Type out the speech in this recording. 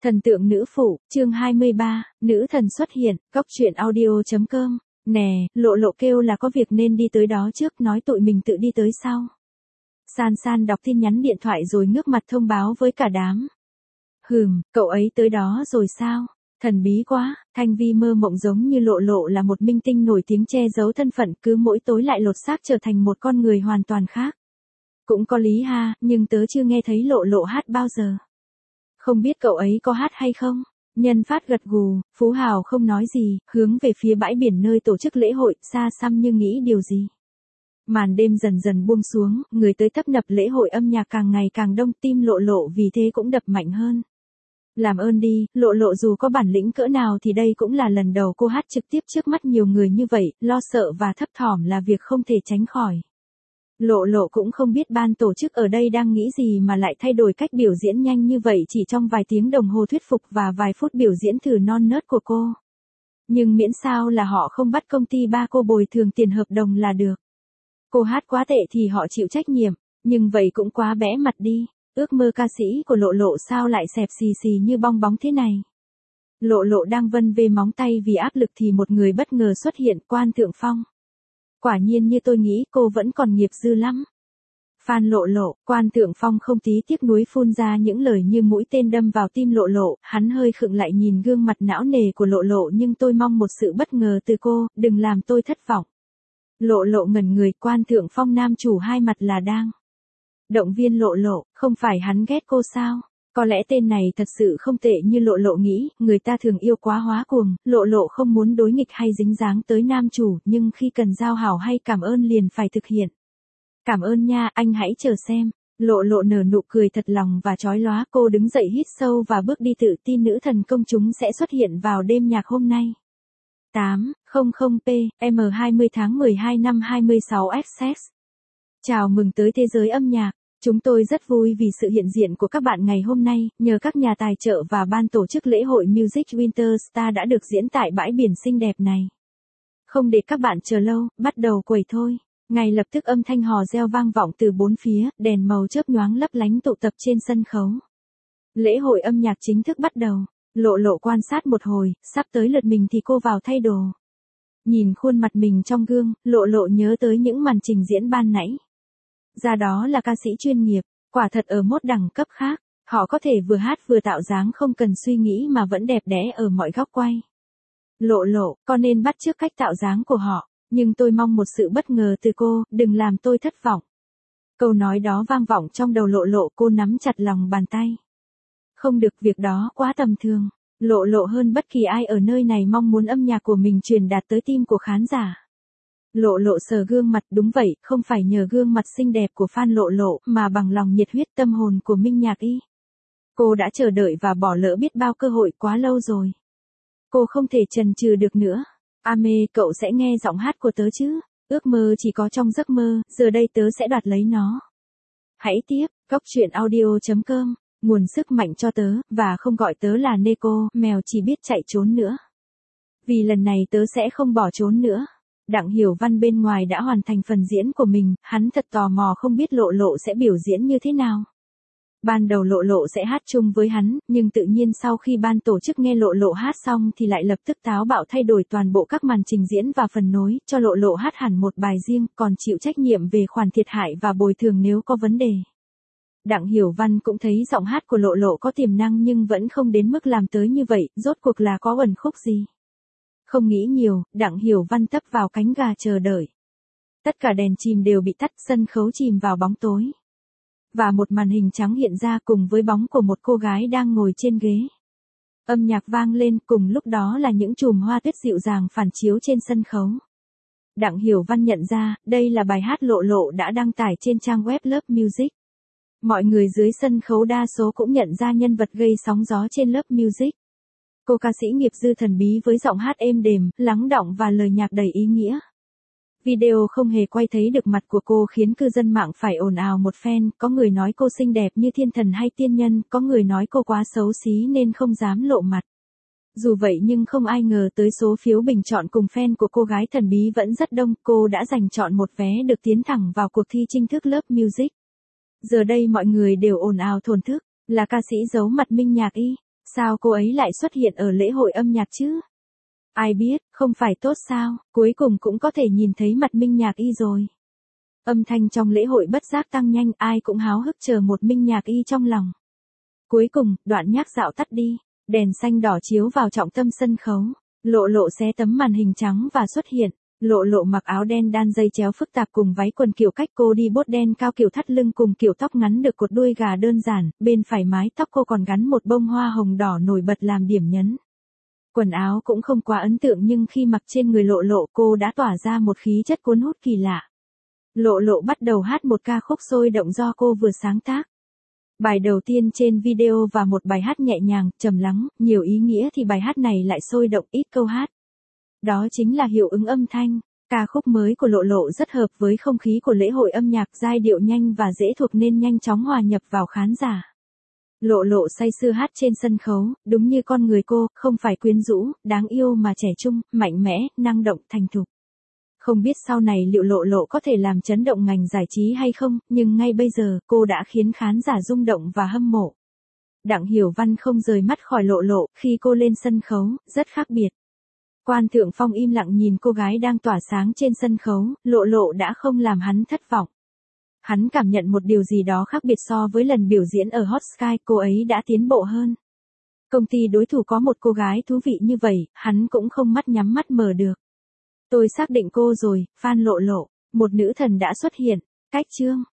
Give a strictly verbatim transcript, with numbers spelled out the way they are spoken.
Thần tượng nữ phụ, chương hai mươi ba, nữ thần xuất hiện, góc truyện audio chấm com. Nè, Lộ Lộ kêu là có việc nên đi tới đó trước, nói tụi mình tự đi tới sau. San San đọc tin nhắn điện thoại rồi ngước mặt thông báo với cả đám. Hừm, cậu ấy tới đó rồi sao? Thần bí quá. Thanh Vi mơ mộng giống như Lộ Lộ là một minh tinh nổi tiếng che giấu thân phận, cứ mỗi tối lại lột xác trở thành một con người hoàn toàn khác. Cũng có lý ha, nhưng tớ chưa nghe thấy Lộ Lộ hát bao giờ. Không biết cậu ấy có hát hay không? Nhân Phát gật gù, Phú Hào không nói gì, hướng về phía bãi biển nơi tổ chức lễ hội, xa xăm như nghĩ điều gì. Màn đêm dần dần buông xuống, người tới tấp nập lễ hội âm nhạc càng ngày càng đông, tim Lộ Lộ vì thế cũng đập mạnh hơn. Làm ơn đi, Lộ Lộ dù có bản lĩnh cỡ nào thì đây cũng là lần đầu cô hát trực tiếp trước mắt nhiều người như vậy, lo sợ và thấp thỏm là việc không thể tránh khỏi. Lộ Lộ cũng không biết ban tổ chức ở đây đang nghĩ gì mà lại thay đổi cách biểu diễn nhanh như vậy chỉ trong vài tiếng đồng hồ thuyết phục và vài phút biểu diễn thử non nớt của cô. Nhưng miễn sao là họ không bắt công ty ba cô bồi thường tiền hợp đồng là được. Cô hát quá tệ thì họ chịu trách nhiệm, nhưng vậy cũng quá bẽ mặt đi. Ước mơ ca sĩ của Lộ Lộ sao lại xẹp xì xì như bong bóng thế này. Lộ Lộ đang vân vê móng tay vì áp lực thì một người bất ngờ xuất hiện, Quan Thượng Phong. Quả nhiên như tôi nghĩ, cô vẫn còn nghiệp dư lắm. Fan Lộ Lộ, Quan Thượng Phong không tí tiếc nuối phun ra những lời như mũi tên đâm vào tim Lộ Lộ, hắn hơi khựng lại nhìn gương mặt não nề của Lộ Lộ, nhưng tôi mong một sự bất ngờ từ cô, đừng làm tôi thất vọng. Lộ Lộ ngẩn người, Quan Thượng Phong nam chủ hai mặt là đang động viên Lộ Lộ, không phải hắn ghét cô sao? Có lẽ tên này thật sự không tệ như Lộ Lộ nghĩ, người ta thường yêu quá hóa cuồng, Lộ Lộ không muốn đối nghịch hay dính dáng tới nam chủ, nhưng khi cần giao hảo hay cảm ơn liền phải thực hiện. Cảm ơn nha, anh hãy chờ xem. Lộ Lộ nở nụ cười thật lòng và chói lóa, cô đứng dậy hít sâu và bước đi, tự tin nữ thần công chúng sẽ xuất hiện vào đêm nhạc hôm nay. tám trăm p m hai mươi tháng mười hai năm hai mươi sáu Essex. Chào mừng tới thế giới âm nhạc. Chúng tôi rất vui vì sự hiện diện của các bạn ngày hôm nay, nhờ các nhà tài trợ và ban tổ chức lễ hội Music Winter Star đã được diễn tại bãi biển xinh đẹp này. Không để các bạn chờ lâu, bắt đầu quẩy thôi. Ngay lập tức âm thanh hò reo vang vọng từ bốn phía, đèn màu chớp nhoáng lấp lánh tụ tập trên sân khấu. Lễ hội âm nhạc chính thức bắt đầu. Lộ Lộ quan sát một hồi, sắp tới lượt mình thì cô vào thay đồ. Nhìn khuôn mặt mình trong gương, Lộ Lộ nhớ tới những màn trình diễn ban nãy. Ra đó là ca sĩ chuyên nghiệp, quả thật ở một đẳng cấp khác, họ có thể vừa hát vừa tạo dáng không cần suy nghĩ mà vẫn đẹp đẽ ở mọi góc quay. Lộ Lộ, con nên bắt chước cách tạo dáng của họ, nhưng tôi mong một sự bất ngờ từ cô, đừng làm tôi thất vọng. Câu nói đó vang vọng trong đầu Lộ Lộ, cô nắm chặt lòng bàn tay. Không được, việc đó quá tầm thường. Lộ Lộ hơn bất kỳ ai ở nơi này mong muốn âm nhạc của mình truyền đạt tới tim của khán giả. Lộ Lộ sờ gương mặt, đúng vậy, không phải nhờ gương mặt xinh đẹp của fan Lộ Lộ, mà bằng lòng nhiệt huyết tâm hồn của Minh Nhạc Y. Cô đã chờ đợi và bỏ lỡ biết bao cơ hội quá lâu rồi. Cô không thể chần chừ được nữa. A mê, cậu sẽ nghe giọng hát của tớ chứ? Ước mơ chỉ có trong giấc mơ, giờ đây tớ sẽ đoạt lấy nó. Hãy tiếp, góc truyện audio chấm com, nguồn sức mạnh cho tớ, và không gọi tớ là Neko, mèo chỉ biết chạy trốn nữa. Vì lần này tớ sẽ không bỏ trốn nữa. Đặng Hiểu Văn bên ngoài đã hoàn thành phần diễn của mình, hắn thật tò mò không biết Lộ Lộ sẽ biểu diễn như thế nào. Ban đầu Lộ Lộ sẽ hát chung với hắn, nhưng tự nhiên sau khi ban tổ chức nghe Lộ Lộ hát xong thì lại lập tức táo bạo thay đổi toàn bộ các màn trình diễn và phần nối, cho Lộ Lộ hát hẳn một bài riêng, còn chịu trách nhiệm về khoản thiệt hại và bồi thường nếu có vấn đề. Đặng Hiểu Văn cũng thấy giọng hát của Lộ Lộ có tiềm năng nhưng vẫn không đến mức làm tới như vậy, rốt cuộc là có uẩn khúc gì. Không nghĩ nhiều, Đặng Hiểu Văn tấp vào cánh gà chờ đợi. Tất cả đèn chìm đều bị tắt, sân khấu chìm vào bóng tối. Và một màn hình trắng hiện ra cùng với bóng của một cô gái đang ngồi trên ghế. Âm nhạc vang lên, cùng lúc đó là những chùm hoa tuyết dịu dàng phản chiếu trên sân khấu. Đặng Hiểu Văn nhận ra, đây là bài hát Lộ Lộ đã đăng tải trên trang web Love Music. Mọi người dưới sân khấu đa số cũng nhận ra nhân vật gây sóng gió trên Love Music. Cô ca sĩ nghiệp dư thần bí với giọng hát êm đềm, lắng đọng và lời nhạc đầy ý nghĩa. Video không hề quay thấy được mặt của cô khiến cư dân mạng phải ồn ào một phen, có người nói cô xinh đẹp như thiên thần hay tiên nhân, có người nói cô quá xấu xí nên không dám lộ mặt. Dù vậy nhưng không ai ngờ tới số phiếu bình chọn cùng fan của cô gái thần bí vẫn rất đông, cô đã giành chọn một vé được tiến thẳng vào cuộc thi chính thức Love Music. Giờ đây mọi người đều ồn ào thổn thức, là ca sĩ giấu mặt Minh Nhạc Y. Sao cô ấy lại xuất hiện ở lễ hội âm nhạc chứ? Ai biết, không phải tốt sao, cuối cùng cũng có thể nhìn thấy mặt Minh Nhạc Y rồi. Âm thanh trong lễ hội bất giác tăng nhanh, ai cũng háo hức chờ một Minh Nhạc Y trong lòng. Cuối cùng, đoạn nhạc dạo tắt đi, đèn xanh đỏ chiếu vào trọng tâm sân khấu, Lộ Lộ xé tấm màn hình trắng và xuất hiện. Lộ Lộ mặc áo đen đan dây chéo phức tạp cùng váy quần kiểu cách cô đi bốt đen cao kiểu thắt lưng cùng kiểu tóc ngắn được cột đuôi gà đơn giản, bên phải mái tóc cô còn gắn một bông hoa hồng đỏ nổi bật làm điểm nhấn. Quần áo cũng không quá ấn tượng nhưng khi mặc trên người Lộ Lộ cô đã tỏa ra một khí chất cuốn hút kỳ lạ. Lộ Lộ bắt đầu hát một ca khúc sôi động do cô vừa sáng tác. Bài đầu tiên trên video và một bài hát nhẹ nhàng, trầm lắng, nhiều ý nghĩa thì bài hát này lại sôi động ít câu hát. Đó chính là hiệu ứng âm thanh. Ca khúc mới của Lộ Lộ rất hợp với không khí của lễ hội âm nhạc, giai điệu nhanh và dễ thuộc nên nhanh chóng hòa nhập vào khán giả. Lộ Lộ say sưa hát trên sân khấu, đúng như con người cô, không phải quyến rũ, đáng yêu mà trẻ trung, mạnh mẽ, năng động, thành thục. Không biết sau này liệu Lộ Lộ có thể làm chấn động ngành giải trí hay không, nhưng ngay bây giờ cô đã khiến khán giả rung động và hâm mộ. Đặng Hiểu Văn không rời mắt khỏi Lộ Lộ khi cô lên sân khấu, rất khác biệt. Quan Thượng Phong im lặng nhìn cô gái đang tỏa sáng trên sân khấu, Lộ Lộ đã không làm hắn thất vọng. Hắn cảm nhận một điều gì đó khác biệt so với lần biểu diễn ở Hot Sky, cô ấy đã tiến bộ hơn. Công ty đối thủ có một cô gái thú vị như vậy, hắn cũng không mắt nhắm mắt mở được. Tôi xác định cô rồi, fan Lộ Lộ, một nữ thần đã xuất hiện. Cách chương